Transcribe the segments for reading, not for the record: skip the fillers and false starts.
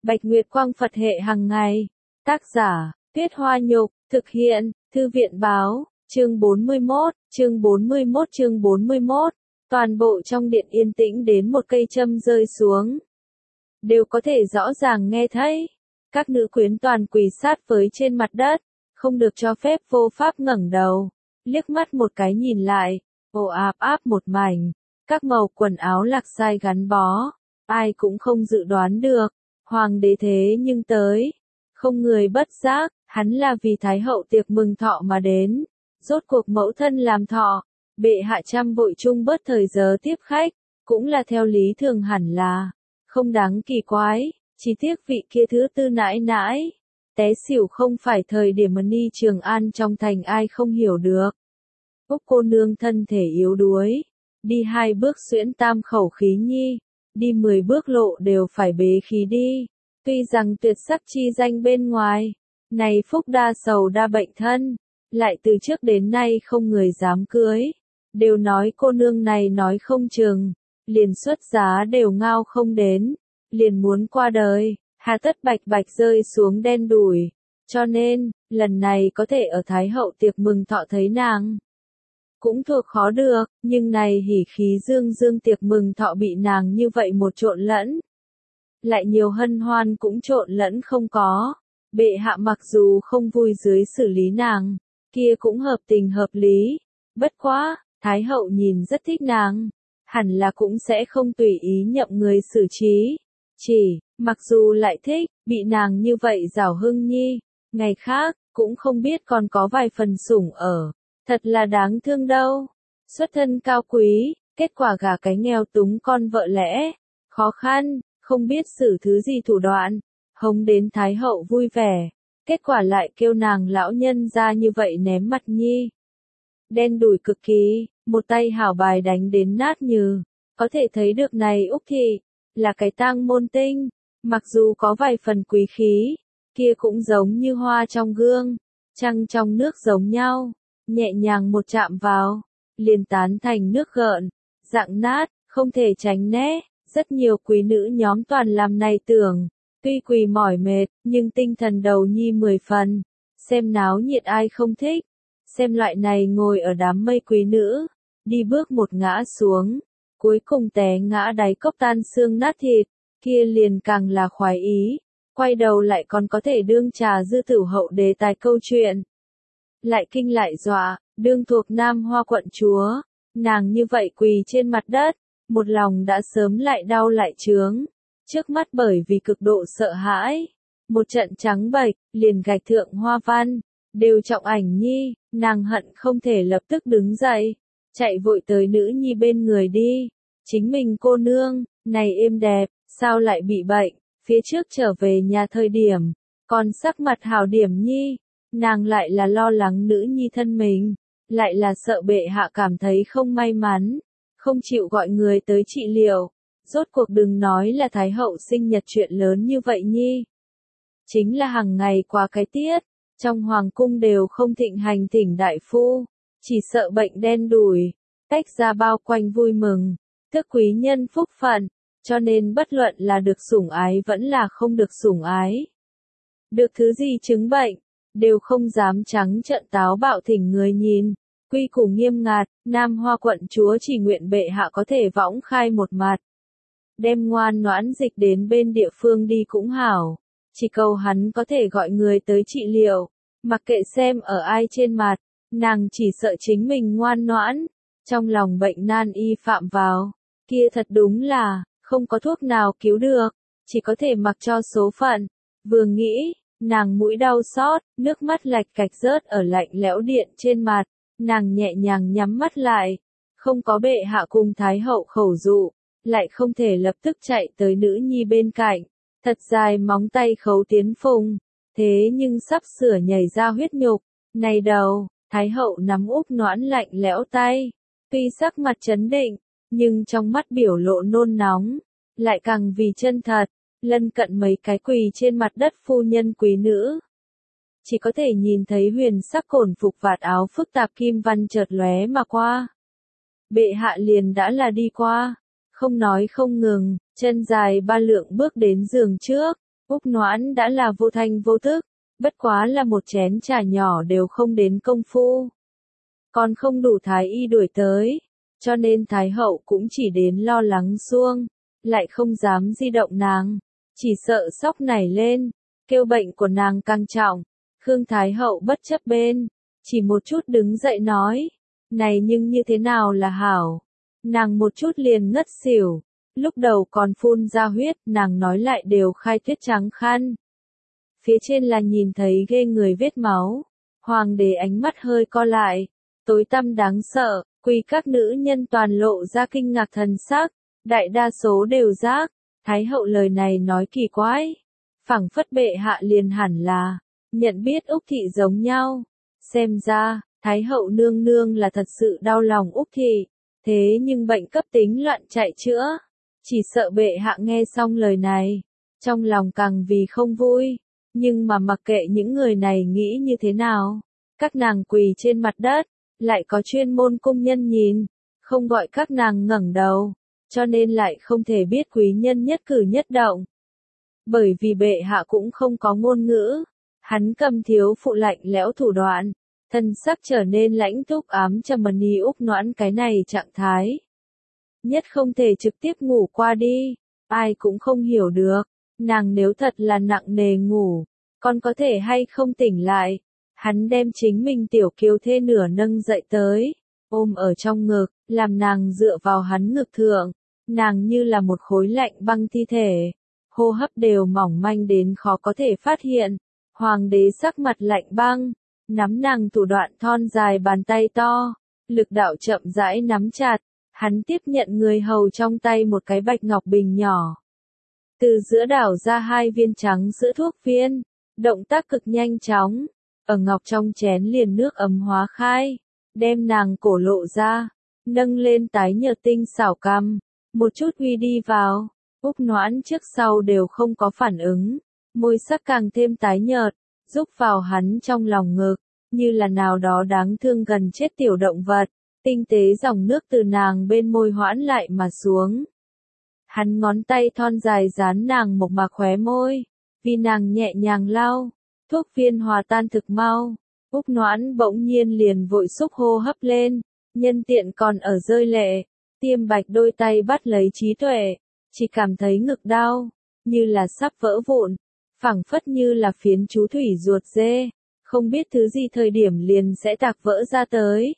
Bạch Nguyệt Quang Phật hệ hàng ngày. Tác giả, Tuyết Hoa Nhục, thực hiện, Thư viện Báo, chương 41, chương 41 chương 41. Toàn bộ trong điện yên tĩnh đến một cây châm rơi xuống. Đều có thể rõ ràng nghe thấy. Các nữ quyến toàn quỳ sát với trên mặt đất, không được cho phép vô pháp ngẩng đầu. Liếc mắt một cái nhìn lại, ồ áp áp một mảnh. Các màu quần áo lạc sai gắn bó. Ai cũng không dự đoán được. Hoàng đế thế nhưng tới. Không người bất giác, hắn là vì Thái hậu tiệc mừng thọ mà đến. Rốt cuộc mẫu thân làm thọ. Bệ hạ trăm vội chung bớt thời giờ tiếp khách. Cũng là theo lý thường hẳn là. Không đáng kỳ quái. Chỉ tiếc vị kia thứ tư nãi nãi. Té xỉu không phải thời điểm Ni Trường An trong thành ai không hiểu được. Úc cô nương thân thể yếu đuối. Đi 2 bước xuyễn tam khẩu khí nhi. Đi 10 bước lộ đều phải bế khí đi. Tuy rằng tuyệt sắc chi danh bên ngoài. Này phúc đa sầu đa bệnh thân. Lại từ trước đến nay không người dám cưới. Đều nói cô nương này nói không chừng. Liền xuất giá đều ngao không đến. Liền muốn qua đời. Hà tất bạch bạch rơi xuống đen đủi. Cho nên, lần này có thể ở Thái hậu tiệc mừng thọ thấy nàng. Cũng thuộc khó được, nhưng này hỉ khí dương dương tiệc mừng thọ bị nàng như vậy một trộn lẫn. Lại nhiều hân hoan cũng trộn lẫn không có. Bệ hạ mặc dù không vui dưới xử lý nàng, kia cũng hợp tình hợp lý. Bất quá, Thái hậu nhìn rất thích nàng. Hẳn là cũng sẽ không tùy ý nhậm người xử trí. Chỉ, mặc dù lại thích, bị nàng như vậy giảo hưng nhi. Ngày khác, cũng không biết còn có vài phần sủng ở. Thật là đáng thương đâu. Xuất thân cao quý, kết quả gả cái nghèo túng con vợ lẽ. Khó khăn, không biết xử thứ gì thủ đoạn. Hống đến Thái hậu vui vẻ. Kết quả lại kêu nàng lão nhân ra như vậy ném mặt nhi. Đen đủi cực kỳ, một tay hảo bài đánh đến nát nhừ. Có thể thấy được này Úc thị, là cái tang môn tinh. Mặc dù có vài phần quý khí, kia cũng giống như hoa trong gương. Trăng trong nước giống nhau. Nhẹ nhàng một chạm vào, liền tán thành nước gợn, dạng nát, không thể tránh né. Rất nhiều quý nữ nhóm toàn làm này tưởng, tuy quỳ mỏi mệt, nhưng tinh thần đầu nhi 10 phần. Xem náo nhiệt ai không thích, xem loại này ngồi ở đám mây quý nữ, đi bước một ngã xuống, cuối cùng té ngã đáy cốc tan xương nát thịt, kia liền càng là khoái ý. Quay đầu lại còn có thể đương trà dư tử hậu đề tài câu chuyện. Lại kinh lại dọa, đương thuộc Nam Hoa quận chúa, nàng như vậy quỳ trên mặt đất, một lòng đã sớm lại đau lại chướng, trước mắt bởi vì cực độ sợ hãi, một trận trắng bệch, liền gạch thượng hoa văn, đều trọng ảnh nhi, nàng hận không thể lập tức đứng dậy, chạy vội tới nữ nhi bên người đi, chính mình cô nương, này êm đẹp, sao lại bị bệnh, phía trước trở về nhà thời điểm, còn sắc mặt hào điểm nhi. Nàng lại là lo lắng nữ nhi thân mình, lại là sợ bệ hạ cảm thấy không may mắn, không chịu gọi người tới trị liệu. Rốt cuộc đừng nói là Thái hậu sinh nhật chuyện lớn như vậy nhi. Chính là hàng ngày qua cái tiết, trong hoàng cung đều không thịnh hành thỉnh đại phu, chỉ sợ bệnh đen đủi, tách ra bao quanh vui mừng, thức quý nhân phúc phận, cho nên bất luận là được sủng ái vẫn là không được sủng ái. Được thứ gì chứng bệnh, đều không dám trắng trợn táo bạo thỉnh người nhìn, quy củ nghiêm ngặt, Nam Hoa quận chúa chỉ nguyện bệ hạ có thể võng khai một mặt. Đem ngoan noãn dịch đến bên địa phương đi cũng hảo, chỉ cầu hắn có thể gọi người tới trị liệu, mặc kệ xem ở ai trên mặt, nàng chỉ sợ chính mình ngoan noãn, trong lòng bệnh nan y phạm vào, kia thật đúng là, không có thuốc nào cứu được, chỉ có thể mặc cho số phận, vừa nghĩ. Nàng mũi đau xót, nước mắt lạch cạch rớt ở lạnh lẽo điện trên mặt, nàng nhẹ nhàng nhắm mắt lại, không có bệ hạ cùng Thái hậu khẩu dụ, lại không thể lập tức chạy tới nữ nhi bên cạnh, thật dài móng tay khấu tiến phùng, thế nhưng sắp sửa nhảy ra huyết nhục, này đầu, Thái hậu nắm úp noãn lạnh lẽo tay, tuy sắc mặt chấn định, nhưng trong mắt biểu lộ nôn nóng, lại càng vì chân thật. Lân cận mấy cái quỳ trên mặt đất phu nhân quý nữ. Chỉ có thể nhìn thấy huyền sắc cổn phục vạt áo phức tạp kim văn chợt lóe mà qua. Bệ hạ liền đã là đi qua, không nói không ngừng, chân dài 3 lượng bước đến giường trước, Úc Noãn đã là vô thanh vô tức, bất quá là một chén trà nhỏ đều không đến công phu. Còn không đủ Thái y đuổi tới, cho nên Thái hậu cũng chỉ đến lo lắng xuông, lại không dám di động nàng, chỉ sợ sốc nảy lên, kêu bệnh của nàng càng trọng. Khương Thái hậu bất chấp bên, chỉ một chút đứng dậy nói, này nhưng như thế nào là hảo. Nàng một chút liền ngất xỉu, lúc đầu còn phun ra huyết, nàng nói lại đều khai tuyết trắng khăn. Phía trên là nhìn thấy ghê người vết máu, hoàng đế ánh mắt hơi co lại, tối tăm đáng sợ, quỳ các nữ nhân toàn lộ ra kinh ngạc thần sắc, đại đa số đều giác, Thái hậu lời này nói kỳ quái, phảng phất bệ hạ liền hẳn là, nhận biết Úc thị giống nhau, xem ra, Thái hậu nương nương là thật sự đau lòng Úc thị, thế nhưng bệnh cấp tính loạn chạy chữa, chỉ sợ bệ hạ nghe xong lời này, trong lòng càng vì không vui, nhưng mà mặc kệ những người này nghĩ như thế nào, các nàng quỳ trên mặt đất, lại có chuyên môn cung nhân nhìn, không gọi các nàng ngẩng đầu, cho nên lại không thể biết quý nhân nhất cử nhất động. Bởi vì bệ hạ cũng không có ngôn ngữ, hắn cầm thiếu phụ lạnh lẽo thủ đoạn, thân sắc trở nên lãnh túc ám trầm mật ý Úc Noãn cái này trạng thái. Nhất không thể trực tiếp ngủ qua đi, ai cũng không hiểu được, nàng nếu thật là nặng nề ngủ, còn có thể hay không tỉnh lại. Hắn đem chính mình tiểu kiều thê nửa nâng dậy tới, ôm ở trong ngực, làm nàng dựa vào hắn ngực thượng, nàng như là một khối lạnh băng thi thể, hô hấp đều mỏng manh đến khó có thể phát hiện. Hoàng đế sắc mặt lạnh băng, nắm nàng thủ đoạn thon dài bàn tay to, lực đạo chậm rãi nắm chặt, hắn tiếp nhận người hầu trong tay một cái bạch ngọc bình nhỏ. Từ giữa đảo ra 2 viên trắng sữa thuốc viên, động tác cực nhanh chóng, ở ngọc trong chén liền nước ấm hóa khai, đem nàng cổ lộ ra, nâng lên tái nhợt tinh xảo cằm, một chút uy đi vào, Úc Noãn trước sau đều không có phản ứng, môi sắc càng thêm tái nhợt, rúc vào hắn trong lòng ngực, như là nào đó đáng thương gần chết tiểu động vật, tinh tế dòng nước từ nàng bên môi hoãn lại mà xuống. Hắn ngón tay thon dài dán nàng một mạc khóe môi, vì nàng nhẹ nhàng lau, thuốc viên hòa tan thực mau. Úc Noãn bỗng nhiên liền vội xúc hô hấp lên, nhân tiện còn ở rơi lệ, Tiêm Bạch đôi tay bắt lấy trí tuệ, chỉ cảm thấy ngực đau, như là sắp vỡ vụn, phảng phất như là phiến chú thủy ruột dê, không biết thứ gì thời điểm liền sẽ tạc vỡ ra tới.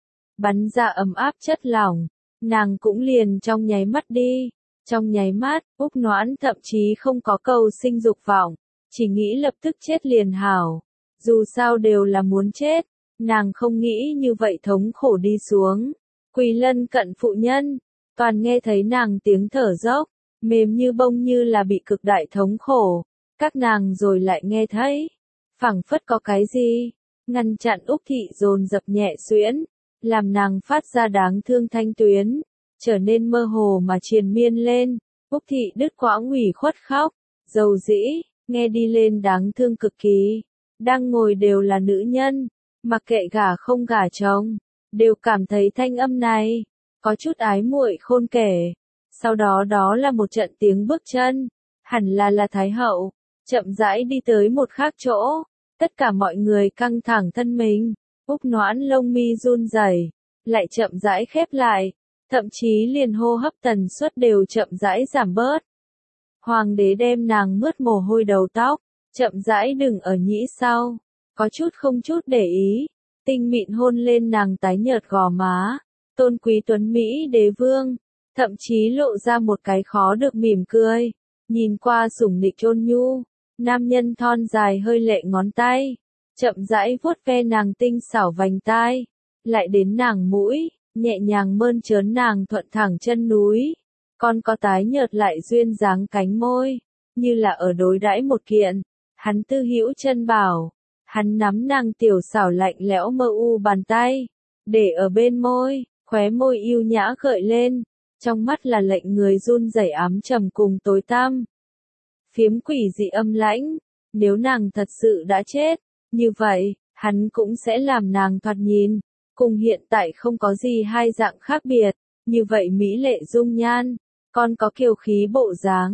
Bắn ra ấm áp chất lỏng, nàng cũng liền trong nháy mắt đi, trong nháy mắt, Úc Noãn thậm chí không có cầu sinh dục vọng, chỉ nghĩ lập tức chết liền hảo, dù sao đều là muốn chết, nàng không nghĩ như vậy thống khổ đi xuống. Quỳ lân cận phụ nhân, toàn nghe thấy nàng tiếng thở dốc, mềm như bông như là bị cực đại thống khổ, các nàng rồi lại nghe thấy, phảng phất có cái gì, ngăn chặn Úc thị dồn dập nhẹ xuyễn, làm nàng phát ra đáng thương thanh tuyến, trở nên mơ hồ mà triền miên lên, Úc thị đứt quãng ủy khuất khóc, dầu dĩ, nghe đi lên đáng thương cực kỳ, đang ngồi đều là nữ nhân, mặc kệ gả không gả chồng, đều cảm thấy thanh âm này, có chút ái muội khôn kể, sau đó đó là một trận tiếng bước chân, hẳn là Thái hậu, chậm rãi đi tới một khác chỗ, tất cả mọi người căng thẳng thân mình, Úc Noãn lông mi run rẩy, lại chậm rãi khép lại, thậm chí liền hô hấp tần suất đều chậm rãi giảm bớt. Hoàng đế đem nàng mướt mồ hôi đầu tóc, chậm rãi đừng ở nhĩ sau, có chút không chút để ý, tinh mịn hôn lên nàng tái nhợt gò má, tôn quý tuấn Mỹ đế vương, thậm chí lộ ra một cái khó được mỉm cười, nhìn qua sủng nịch ôn nhu, nam nhân thon dài hơi lệ ngón tay, chậm rãi vuốt ve nàng tinh xảo vành tai, lại đến nàng mũi, nhẹ nhàng mơn trớn nàng thuận thẳng chân núi, còn có tái nhợt lại duyên dáng cánh môi, như là ở đối đãi một kiện, hắn tư hữu chân bảo, hắn nắm nàng tiểu xảo lạnh lẽo mơ u bàn tay, để ở bên môi, khóe môi yêu nhã gợi lên, trong mắt là lệnh người run rẩy ám trầm cùng tối tăm. Phiếm quỷ dị âm lãnh, nếu nàng thật sự đã chết, như vậy, hắn cũng sẽ làm nàng thoạt nhìn, cùng hiện tại không có gì hai dạng khác biệt, như vậy mỹ lệ dung nhan, còn có kiều khí bộ dáng,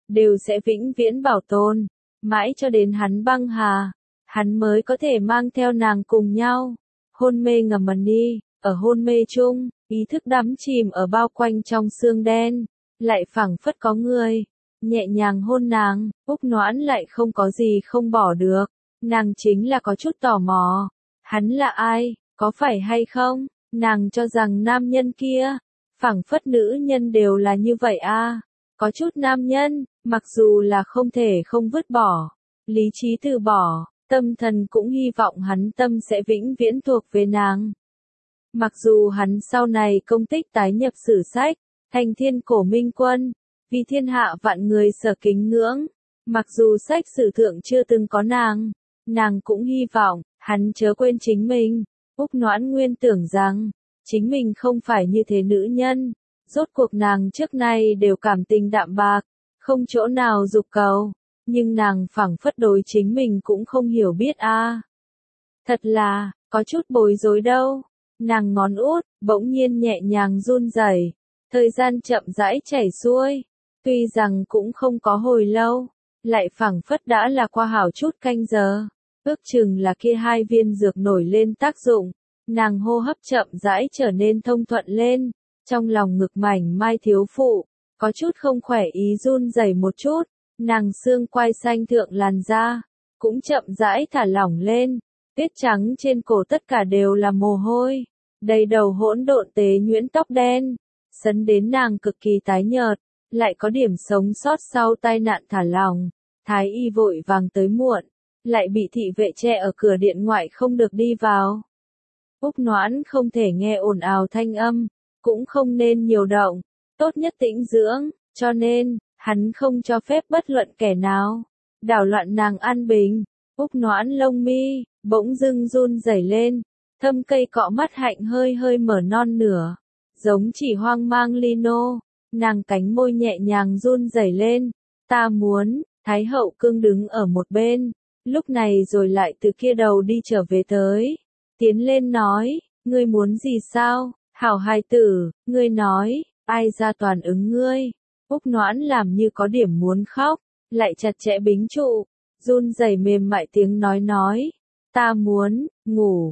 đều sẽ vĩnh viễn bảo tồn, mãi cho đến hắn băng hà, hắn mới có thể mang theo nàng cùng nhau. Hôn mê ngầm đi, ở hôn mê chung, ý thức đắm chìm ở bao quanh trong xương đen, lại phảng phất có người, nhẹ nhàng hôn nàng, Úc Noãn lại không có gì không bỏ được, nàng chính là có chút tò mò, hắn là ai, có phải hay không, nàng cho rằng nam nhân kia, phảng phất nữ nhân đều là như vậy a. Có chút nam nhân, mặc dù là không thể không vứt bỏ, lý trí từ bỏ, tâm thần cũng hy vọng hắn tâm sẽ vĩnh viễn thuộc về nàng. Mặc dù hắn sau này công tích tái nhập sử sách, thành thiên cổ minh quân, vì thiên hạ vạn người sở kính ngưỡng, mặc dù sách sử thượng chưa từng có nàng cũng hy vọng, hắn chớ quên chính mình. Úc Noãn nguyên tưởng rằng, chính mình không phải như thế nữ nhân, rốt cuộc nàng trước nay đều cảm tình đạm bạc, không chỗ nào dục cầu, nhưng nàng phảng phất đối chính mình cũng không hiểu biết a. Thật là, có chút bối rối đâu. Nàng ngón út, bỗng nhiên nhẹ nhàng run rẩy, thời gian chậm rãi chảy xuôi, tuy rằng cũng không có hồi lâu, lại phảng phất đã là qua hảo chút canh giờ, ước chừng là kia 2 viên dược nổi lên tác dụng, nàng hô hấp chậm rãi trở nên thông thuận lên, trong lòng ngực mảnh mai thiếu phụ, có chút không khỏe ý run rẩy một chút, nàng xương quai xanh thượng làn da, cũng chậm rãi thả lỏng lên. Tuyết trắng trên cổ tất cả đều là mồ hôi, đầy đầu hỗn độn tế nhuyễn tóc đen, sấn đến nàng cực kỳ tái nhợt, lại có điểm sống sót sau tai nạn thả lỏng, thái y vội vàng tới muộn, lại bị thị vệ che ở cửa điện ngoại không được đi vào. Úc Noãn không thể nghe ồn ào thanh âm, cũng không nên nhiều động, tốt nhất tĩnh dưỡng, cho nên, hắn không cho phép bất luận kẻ nào đảo loạn nàng an bình. Úc Noãn lông mi bỗng dưng run rẩy lên, thâm cây cọ mắt hạnh hơi hơi mở non nửa, giống chỉ hoang mang lino, nàng cánh môi nhẹ nhàng run rẩy lên, ta muốn, Thái hậu cương đứng ở một bên, lúc này rồi lại từ kia đầu đi trở về tới, tiến lên nói, ngươi muốn gì sao, hảo hài tử, ngươi nói, ai ra toàn ứng ngươi. Úc Noãn làm như có điểm muốn khóc, lại chặt chẽ bính trụ, run rẩy mềm mại tiếng nói, ta muốn, ngủ,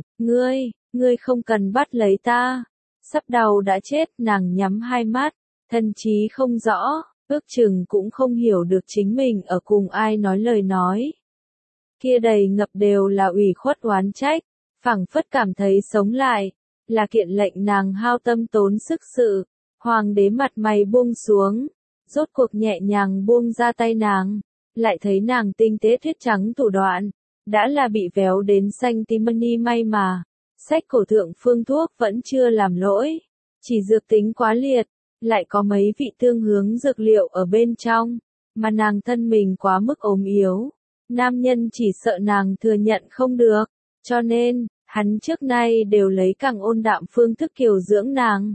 ngươi không cần bắt lấy ta. Sắp đầu đã chết, nàng nhắm hai mắt, thần trí không rõ, ước chừng cũng không hiểu được chính mình ở cùng ai nói lời nói. Kia đầy ngập đều là ủy khuất oán trách, phảng phất cảm thấy sống lại, là kiện lệnh nàng hao tâm tốn sức sự. Hoàng đế mặt mày buông xuống, rốt cuộc nhẹ nhàng buông ra tay nàng, lại thấy nàng tinh tế tuyết trắng thủ đoạn, đã là bị véo đến xanh tím mani may mà. Sách cổ thượng phương thuốc vẫn chưa làm lỗi, chỉ dược tính quá liệt, lại có mấy vị tương hướng dược liệu ở bên trong, mà nàng thân mình quá mức ốm yếu, nam nhân chỉ sợ nàng thừa nhận không được, cho nên, hắn trước nay đều lấy càng ôn đạm phương thức kiều dưỡng nàng.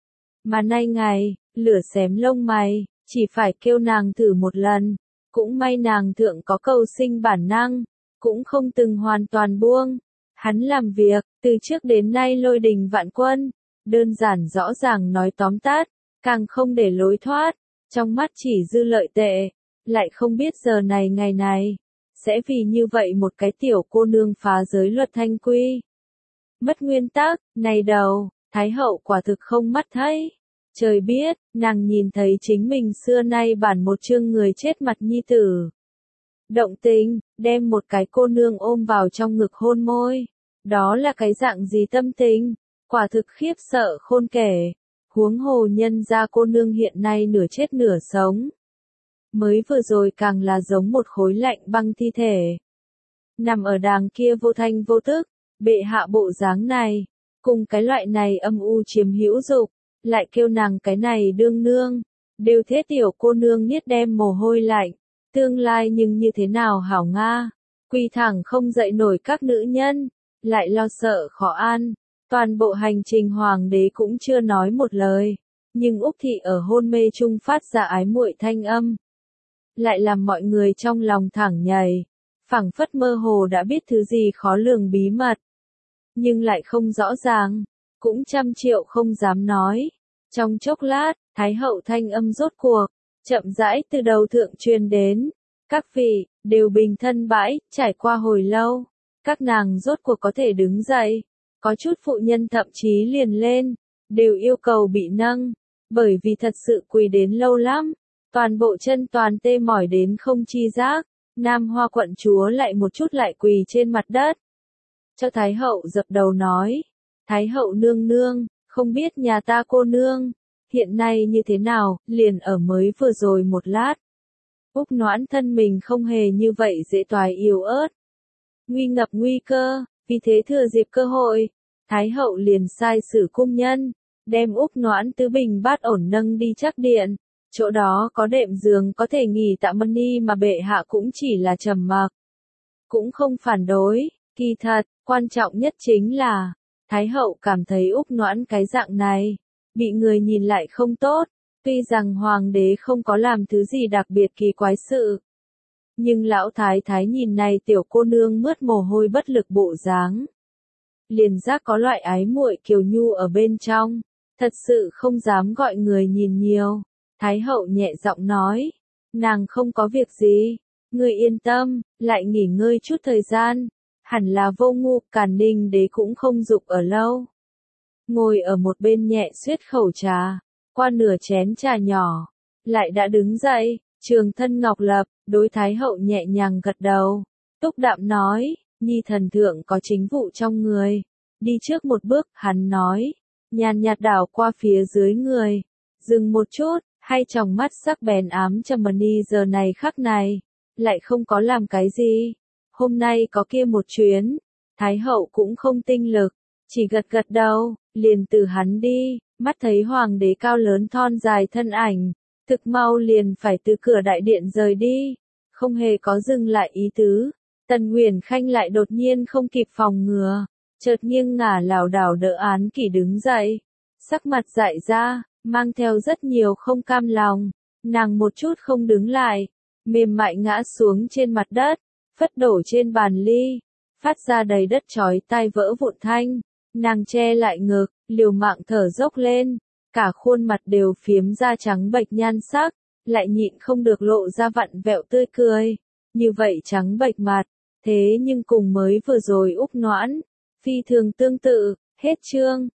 Mà nay ngày, lửa xém lông mày, chỉ phải kêu nàng thử một lần, cũng may nàng thượng có cầu sinh bản năng, cũng không từng hoàn toàn buông. Hắn làm việc, từ trước đến nay lôi đình vạn quân, đơn giản rõ ràng nói tóm tắt, càng không để lối thoát, trong mắt chỉ dư lợi tệ, lại không biết giờ này ngày này, sẽ vì như vậy một cái tiểu cô nương phá giới luật thanh quy. Mất nguyên tắc, này đầu, Thái hậu quả thực không mắt thấy. Trời biết, nàng nhìn thấy chính mình xưa nay bản một chương người chết mặt nhi tử. Động tình, đem một cái cô nương ôm vào trong ngực hôn môi. Đó là cái dạng gì tâm tình? Quả thực khiếp sợ khôn kể. Huống hồ nhân gia cô nương hiện nay nửa chết nửa sống. Mới vừa rồi càng là giống một khối lạnh băng thi thể. Nằm ở đàng kia vô thanh vô tức, bệ hạ bộ dáng này, cùng cái loại này âm u chiếm hữu dục, lại kêu nàng cái này đương nương, đều thế tiểu cô nương niết đem mồ hôi lạnh, tương lai nhưng như thế nào hảo nga, quỳ thẳng không dậy nổi các nữ nhân, lại lo sợ khó an, toàn bộ hành trình hoàng đế cũng chưa nói một lời, nhưng Úc thị ở hôn mê chung phát ra ái muội thanh âm, lại làm mọi người trong lòng thẳng nhảy, phảng phất mơ hồ đã biết thứ gì khó lường bí mật, nhưng lại không rõ ràng, cũng trăm triệu không dám nói. Trong chốc lát, Thái hậu thanh âm rốt cuộc, chậm rãi từ đầu thượng truyền đến. Các vị, đều bình thân bãi, trải qua hồi lâu. Các nàng rốt cuộc có thể đứng dậy. Có chút phụ nhân thậm chí liền lên, đều yêu cầu bị nâng. Bởi vì thật sự quỳ đến lâu lắm. Toàn bộ chân toàn tê mỏi đến không chi giác. Nam Hoa quận chúa lại một chút lại quỳ trên mặt đất. Cho Thái hậu dập đầu nói. Thái hậu nương nương, không biết nhà ta cô nương, hiện nay như thế nào, liền ở mới vừa rồi một lát. Úc Noãn thân mình không hề như vậy dễ toái yếu ớt. Nguy ngập nguy cơ, vì thế thừa dịp cơ hội, Thái hậu liền sai sử cung nhân, đem Úc Noãn tứ bình bát ổn nâng đi chắc điện. Chỗ đó có đệm giường có thể nghỉ tạm mân đi mà bệ hạ cũng chỉ là trầm mặc. Cũng không phản đối, kỳ thật, quan trọng nhất chính là, Thái hậu cảm thấy Úc Noãn cái dạng này, bị người nhìn lại không tốt, tuy rằng hoàng đế không có làm thứ gì đặc biệt kỳ quái sự. Nhưng lão thái thái nhìn này tiểu cô nương mướt mồ hôi bất lực bộ dáng. Liền giác có loại ái muội kiều nhu ở bên trong, thật sự không dám gọi người nhìn nhiều. Thái hậu nhẹ giọng nói, nàng không có việc gì, ngươi yên tâm, lại nghỉ ngơi chút thời gian, hẳn là vô ngu, Càn Ninh đế cũng không dục ở lâu. Ngồi ở một bên nhẹ suyết khẩu trà, qua nửa chén trà nhỏ, lại đã đứng dậy, Trường Thân Ngọc Lập, đối Thái hậu nhẹ nhàng gật đầu, túc đạm nói, nhi thần thượng có chính vụ trong người, đi trước một bước, hắn nói, nhàn nhạt đảo qua phía dưới người, dừng một chút, hay tròng mắt sắc bén ám trầm mani giờ này khắc này, lại không có làm cái gì. Hôm nay có kia một chuyến, Thái hậu cũng không tinh lực, chỉ gật gật đầu, liền từ hắn đi, mắt thấy hoàng đế cao lớn thon dài thân ảnh, thực mau liền phải từ cửa đại điện rời đi, không hề có dừng lại ý tứ. Tần Uyển Khanh lại đột nhiên không kịp phòng ngừa, chợt nghiêng ngả lảo đảo đỡ Án Kỷ đứng dậy, sắc mặt dại ra, mang theo rất nhiều không cam lòng, nàng một chút không đứng lại, mềm mại ngã xuống trên mặt đất, phất đổ trên bàn ly, phát ra đầy đất chói tai vỡ vụn thanh, nàng che lại ngực, liều mạng thở dốc lên, cả khuôn mặt đều phiếm da trắng bệch nhan sắc, lại nhịn không được lộ ra vặn vẹo tươi cười, như vậy trắng bệch mặt, thế nhưng cùng mới vừa rồi Úc Noãn, phi thường tương tự, hết chương.